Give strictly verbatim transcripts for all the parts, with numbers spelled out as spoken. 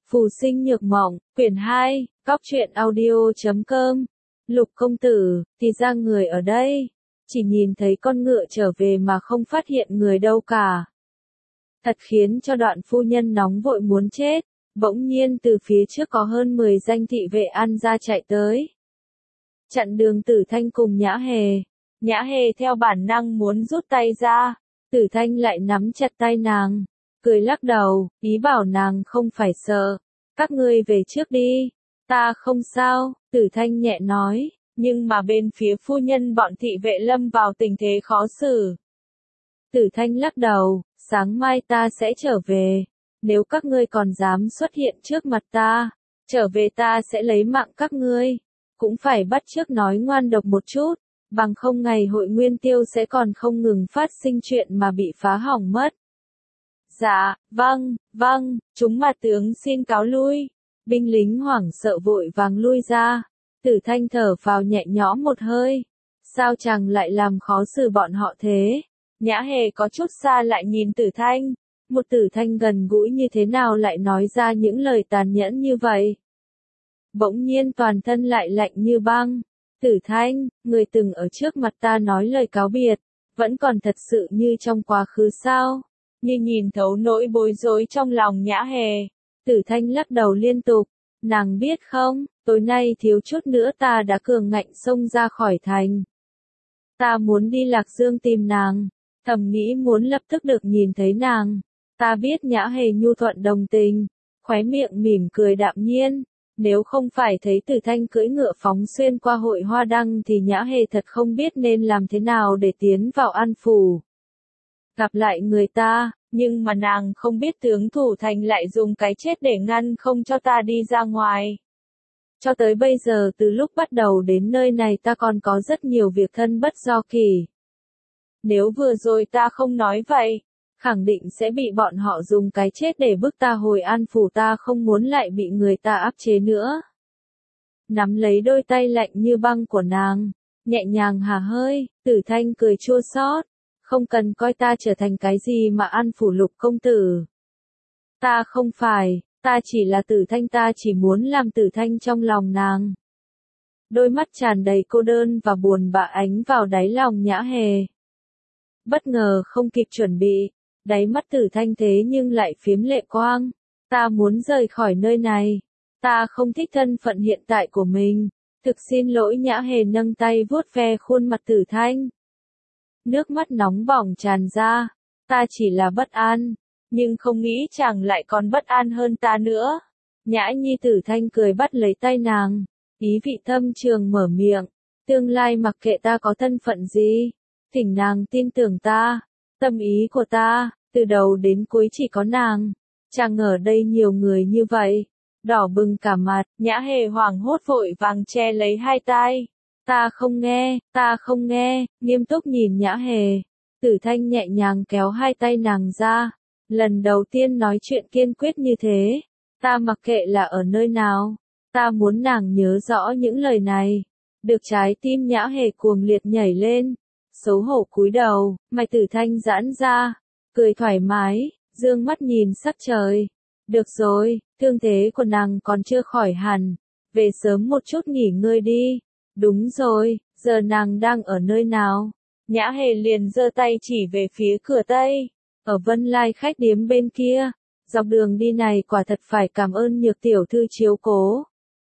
Phù sinh nhược mộng, quyển hai, góc truyện audio.com. Lục công tử, thì ra người ở đây. Chỉ nhìn thấy con ngựa trở về mà không phát hiện người đâu cả. Thật khiến cho Đoạn phu nhân nóng vội muốn chết. Bỗng nhiên từ phía trước có hơn mười danh thị vệ An gia chạy tới. Chặn đường Tử Thanh cùng Nhã Hề. Nhã Hề theo bản năng muốn rút tay ra. Tử Thanh lại nắm chặt tay nàng. Cười lắc đầu, ý bảo nàng không phải sợ. Các ngươi về trước đi. Ta không sao, Tử Thanh nhẹ nói. Nhưng mà bên phía phu nhân bọn thị vệ lâm vào tình thế khó xử. Tử Thanh lắc đầu, sáng mai ta sẽ trở về. Nếu các ngươi còn dám xuất hiện trước mặt ta, trở về ta sẽ lấy mạng các ngươi. Cũng phải bắt chước nói ngoan độc một chút, bằng không ngày hội nguyên tiêu sẽ còn không ngừng phát sinh chuyện mà bị phá hỏng mất. Dạ, vâng, vâng, chúng mà tướng xin cáo lui. Binh lính hoảng sợ vội vàng lui ra. Tử Thanh thở vào nhẹ nhõm một hơi. Sao chàng lại làm khó xử bọn họ thế? Nhã Hề có chút xa lại nhìn Tử Thanh. Một Tử Thanh gần gũi như thế nào lại nói ra những lời tàn nhẫn như vậy? Bỗng nhiên toàn thân lại lạnh như băng. Tử Thanh, người từng ở trước mặt ta nói lời cáo biệt, vẫn còn thật sự như trong quá khứ sao? Như nhìn thấu nỗi bối rối trong lòng Nhã Hề. Tử Thanh lắc đầu liên tục. Nàng biết không, tối nay thiếu chút nữa ta đã cường ngạnh xông ra khỏi thành. Ta muốn đi Lạc Dương tìm nàng. Thầm nghĩ muốn lập tức được nhìn thấy nàng. Ta biết Nhã Hề nhu thuận đồng tình. Khóe miệng mỉm cười đạm nhiên. Nếu không phải thấy Tử Thanh cưỡi ngựa phóng xuyên qua hội hoa đăng thì Nhã Hề thật không biết nên làm thế nào để tiến vào An phủ. Gặp lại người ta, nhưng mà nàng không biết tướng thủ thành lại dùng cái chết để ngăn không cho ta đi ra ngoài. Cho tới bây giờ từ lúc bắt đầu đến nơi này ta còn có rất nhiều việc thân bất do kỳ. Nếu vừa rồi ta không nói vậy, khẳng định sẽ bị bọn họ dùng cái chết để bức ta hồi An phủ, ta không muốn lại bị người ta áp chế nữa. Nắm lấy đôi tay lạnh như băng của nàng, nhẹ nhàng hả hơi, Tử Thanh cười chua xót. Không cần coi ta trở thành cái gì mà An phủ Lục công tử. Ta không phải, ta chỉ là Tử Thanh, ta chỉ muốn làm Tử Thanh trong lòng nàng. Đôi mắt tràn đầy cô đơn và buồn bã ánh vào đáy lòng Nhã Hề. Bất ngờ không kịp chuẩn bị, đáy mắt Tử Thanh thế nhưng lại phiếm lệ quang. Ta muốn rời khỏi nơi này. Ta không thích thân phận hiện tại của mình. Thực xin lỗi. Nhã Hề nâng tay vuốt ve khuôn mặt Tử Thanh. Nước mắt nóng bỏng tràn ra. Ta chỉ là bất an, nhưng không nghĩ chàng lại còn bất an hơn ta nữa. Nhã Nhi. Tử Thanh cười bắt lấy tay nàng. Ý vị thâm trường mở miệng. Tương lai mặc kệ ta có thân phận gì, thỉnh nàng tin tưởng ta. Tâm ý của ta, từ đầu đến cuối chỉ có nàng. Chàng ở đây nhiều người như vậy. Đỏ bừng cả mặt, Nhã Hề hoảng hốt vội vàng che lấy hai tay. Ta không nghe, ta không nghe, nghiêm túc nhìn Nhã Hề. Tử Thanh nhẹ nhàng kéo hai tay nàng ra. Lần đầu tiên nói chuyện kiên quyết như thế. Ta mặc kệ là ở nơi nào. Ta muốn nàng nhớ rõ những lời này. Được trái tim Nhã Hề cuồng liệt nhảy lên. Xấu hổ cúi đầu, mày Tử Thanh giãn ra. Cười thoải mái, dương mắt nhìn sắc trời. Được rồi, thương thế của nàng còn chưa khỏi hẳn. Về sớm một chút nghỉ ngơi đi. Đúng rồi, giờ nàng đang ở nơi nào? Nhã Hề liền giơ tay chỉ về phía cửa Tây. Ở Vân Lai khách điếm bên kia. Dọc đường đi này quả thật phải cảm ơn Nhược tiểu thư chiếu cố.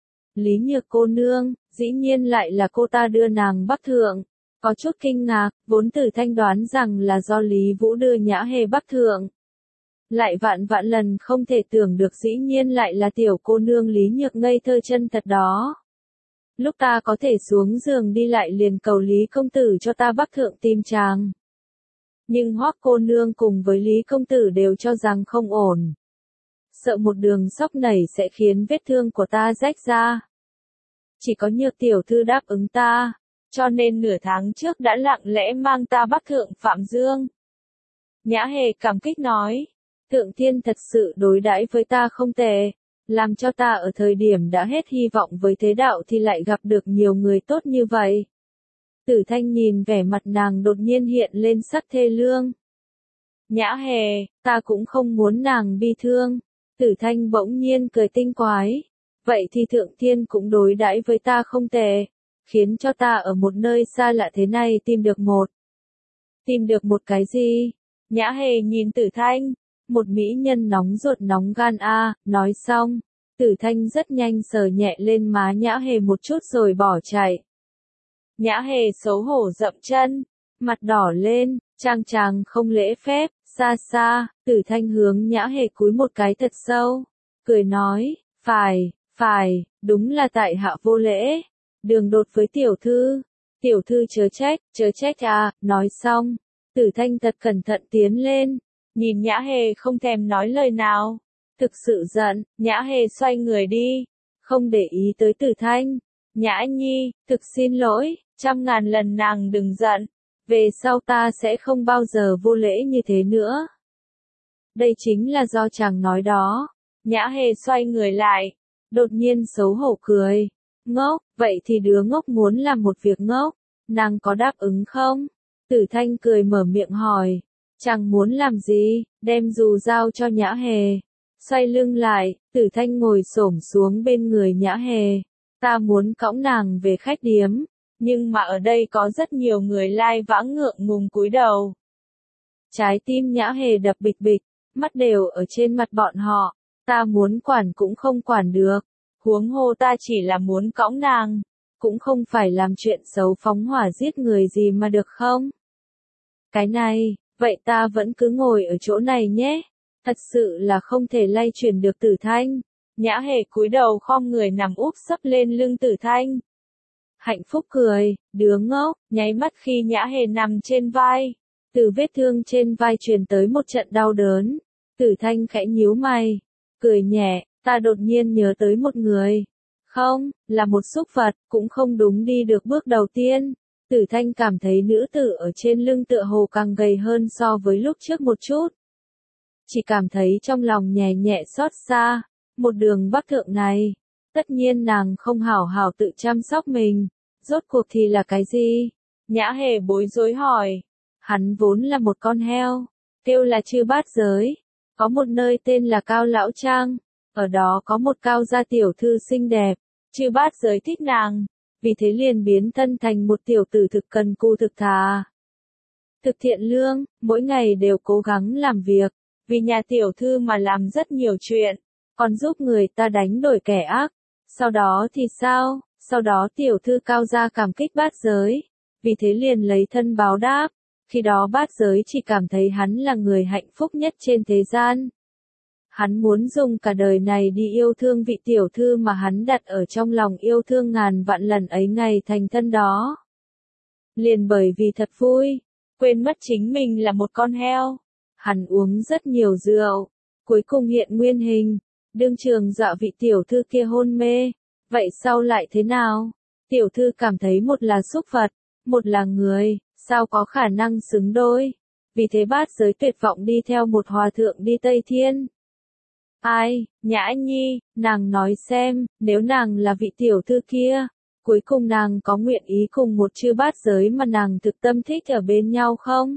Lý Nhược cô nương, dĩ nhiên lại là cô ta đưa nàng bắc thượng. Có chút kinh ngạc, vốn Tử Thanh đoán rằng là do Lý Vũ đưa Nhã Hề bắc thượng. Lại vạn vạn lần không thể tưởng được dĩ nhiên lại là tiểu cô nương Lý Nhược ngây thơ chân thật đó. Lúc ta có thể xuống giường đi lại liền cầu Lý công tử cho ta bắc thượng tìm chàng. Nhưng Hoắc cô nương cùng với Lý công tử đều cho rằng không ổn. Sợ một đường sốc nảy sẽ khiến vết thương của ta rách ra. Chỉ có Nhược tiểu thư đáp ứng ta, cho nên nửa tháng trước đã lặng lẽ mang ta bắc thượng Phạm Dương. Nhã Hề cảm kích nói, Thượng Thiên thật sự đối đãi với ta không tệ. Làm cho ta ở thời điểm đã hết hy vọng với thế đạo thì lại gặp được nhiều người tốt như vậy. Tử Thanh nhìn vẻ mặt nàng đột nhiên hiện lên sắc thê lương. Nhã Hề, ta cũng không muốn nàng bi thương. Tử Thanh bỗng nhiên cười tinh quái. Vậy thì Thượng Thiên cũng đối đãi với ta không tệ, khiến cho ta ở một nơi xa lạ thế này tìm được một. Tìm được một cái gì? Nhã Hề nhìn Tử Thanh, một mỹ nhân nóng ruột nóng gan a, nói xong, Tử Thanh rất nhanh sờ nhẹ lên má Nhã Hề một chút rồi bỏ chạy. Nhã Hề xấu hổ dậm chân, mặt đỏ lên, trang chàng không lễ phép, xa xa, Tử Thanh hướng Nhã Hề cúi một cái thật sâu, cười nói, phải, phải, đúng là tại hạ vô lễ, đường đột với tiểu thư, tiểu thư chớ trách, chớ trách à, nói xong, Tử Thanh thật cẩn thận tiến lên, nhìn Nhã Hề không thèm nói lời nào, thực sự giận, Nhã Hề xoay người đi, không để ý tới Tử Thanh, Nhã Nhi, thực xin lỗi, trăm ngàn lần nàng đừng giận, về sau ta sẽ không bao giờ vô lễ như thế nữa. Đây chính là do chàng nói đó. Nhã Hề xoay người lại, đột nhiên xấu hổ cười. Ngốc, vậy thì đứa ngốc muốn làm một việc ngốc, nàng có đáp ứng không? Tử Thanh cười mở miệng hỏi, chàng muốn làm gì, đem dù giao cho Nhã Hề. Xoay lưng lại, Tử Thanh ngồi xổm xuống bên người Nhã Hề. Ta muốn cõng nàng về khách điếm, nhưng mà ở đây có rất nhiều người lai vãng ngượng ngùng cúi đầu. Trái tim Nhã Hề đập bịch bịch, mắt đều ở trên mặt bọn họ, ta muốn quản cũng không quản được, huống hồ ta chỉ là muốn cõng nàng, cũng không phải làm chuyện xấu phóng hỏa giết người gì mà được không? Cái này, vậy ta vẫn cứ ngồi ở chỗ này nhé, thật sự là không thể lay chuyển được Tử Thanh. Nhã Hề cúi đầu khom người nằm úp sấp lên lưng Tử Thanh. Hạnh phúc cười, đứa ngốc, nháy mắt khi Nhã Hề nằm trên vai. Từ vết thương trên vai truyền tới một trận đau đớn. Tử Thanh khẽ nhíu mày, cười nhẹ, ta đột nhiên nhớ tới một người. Không, là một súc vật, cũng không đúng đi được bước đầu tiên. Tử Thanh cảm thấy nữ tử ở trên lưng tựa hồ càng gầy hơn so với lúc trước một chút. Chỉ cảm thấy trong lòng nhẹ nhẹ xót xa, một đường bắc thượng này. Tất nhiên nàng không hảo hảo tự chăm sóc mình. Rốt cuộc thì là cái gì? Nhã Hề bối rối hỏi. Hắn vốn là một con heo, kêu là Chư Bát Giới. Có một nơi tên là Cao Lão Trang, ở đó có một cao gia tiểu thư xinh đẹp, Chư Bát Giới thích nàng, vì thế liền biến thân thành một tiểu tử thực cần cù thực thà. Thực thiện lương, mỗi ngày đều cố gắng làm việc, vì nhà tiểu thư mà làm rất nhiều chuyện, còn giúp người ta đánh đổi kẻ ác. Sau đó thì sao? Sau đó tiểu thư cao gia cảm kích Bát Giới, vì thế liền lấy thân báo đáp. Khi đó Bát Giới chỉ cảm thấy hắn là người hạnh phúc nhất trên thế gian. Hắn muốn dùng cả đời này đi yêu thương vị tiểu thư mà hắn đặt ở trong lòng yêu thương ngàn vạn lần ấy ngày thành thân đó. Liền bởi vì thật vui, quên mất chính mình là một con heo. Hắn uống rất nhiều rượu, cuối cùng hiện nguyên hình, đương trường dọa vị tiểu thư kia hôn mê. Vậy sau lại thế nào? Tiểu thư cảm thấy một là súc vật, một là người, sao có khả năng xứng đôi? Vì thế Bát Giới tuyệt vọng đi theo một hòa thượng đi Tây Thiên. Ai, Nhã Nhi, nàng nói xem, nếu nàng là vị tiểu thư kia, cuối cùng nàng có nguyện ý cùng một Chư Bát Giới mà nàng thực tâm thích ở bên nhau không?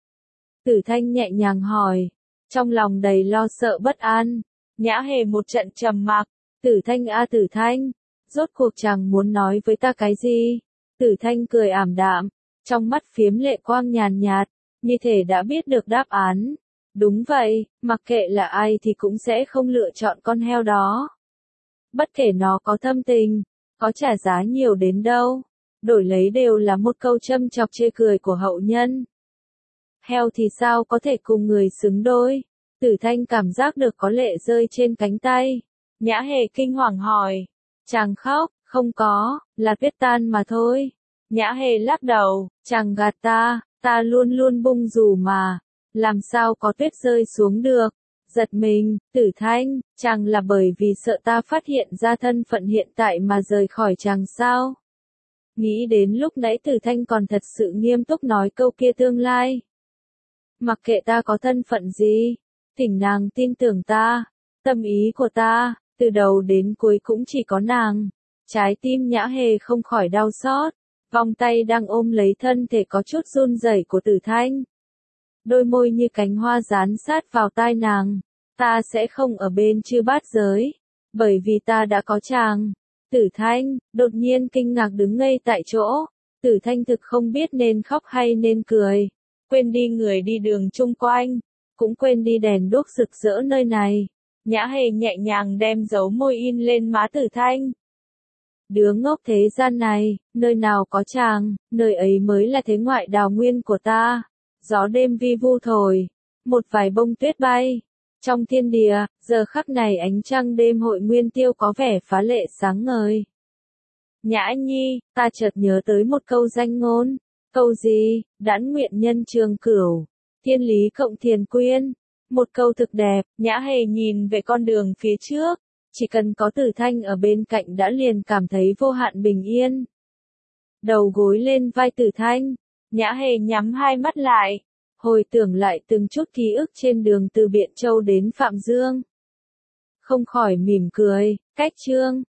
Tử Thanh nhẹ nhàng hỏi, trong lòng đầy lo sợ bất an. Nhã Hề một trận trầm mặc, Tử Thanh a Tử Thanh, rốt cuộc chàng muốn nói với ta cái gì? Tử Thanh cười ảm đạm, trong mắt phiếm lệ quang nhàn nhạt, như thể đã biết được đáp án. Đúng vậy, mặc kệ là ai thì cũng sẽ không lựa chọn con heo đó. Bất kể nó có thâm tình, có trả giá nhiều đến đâu, đổi lấy đều là một câu châm chọc chê cười của hậu nhân. Heo thì sao có thể cùng người xứng đôi? Tử Thanh cảm giác được có lệ rơi trên cánh tay. Nhã Hề kinh hoàng hỏi. Chàng khóc, không có, là tuyết tan mà thôi. Nhã Hề lắc đầu, chàng gạt ta, ta luôn luôn bung dù mà, làm sao có tuyết rơi xuống được. Giật mình, Tử Thanh, chàng là bởi vì sợ ta phát hiện ra thân phận hiện tại mà rời khỏi chàng sao? Nghĩ đến lúc nãy Tử Thanh còn thật sự nghiêm túc nói câu kia tương lai. Mặc kệ ta có thân phận gì, thỉnh nàng tin tưởng ta, tâm ý của ta, từ đầu đến cuối cũng chỉ có nàng. Trái tim Nhã Hề không khỏi đau xót, vòng tay đang ôm lấy thân thể có chút run rẩy của Tử Thanh. Đôi môi như cánh hoa dán sát vào tai nàng, ta sẽ không ở bên chư bát giới, bởi vì ta đã có chàng. Tử Thanh, đột nhiên kinh ngạc đứng ngây tại chỗ, Tử Thanh thực không biết nên khóc hay nên cười, quên đi người đi đường chung quanh, cũng quên đi đèn đuốc rực rỡ nơi này. Nhã Hề nhẹ nhàng đem dấu môi in lên má Tử Thanh. Đứa ngốc thế gian này, nơi nào có chàng, nơi ấy mới là thế ngoại đào nguyên của ta. Gió đêm vi vu thổi, một vài bông tuyết bay. Trong thiên địa, giờ khắc này ánh trăng đêm hội nguyên tiêu có vẻ phá lệ sáng ngời. Nhã Nhi, ta chợt nhớ tới một câu danh ngôn. Câu gì? Đãn nguyện nhân trường cửu, thiên lý cộng thiền quyên. Một câu thực đẹp, Nhã Hề nhìn về con đường phía trước. Chỉ cần có Tử Thanh ở bên cạnh đã liền cảm thấy vô hạn bình yên. Đầu gối lên vai Tử Thanh, Nhã Hề nhắm hai mắt lại, hồi tưởng lại từng chút ký ức trên đường từ Biện Châu đến Phạm Dương. Không khỏi mỉm cười, cách chương.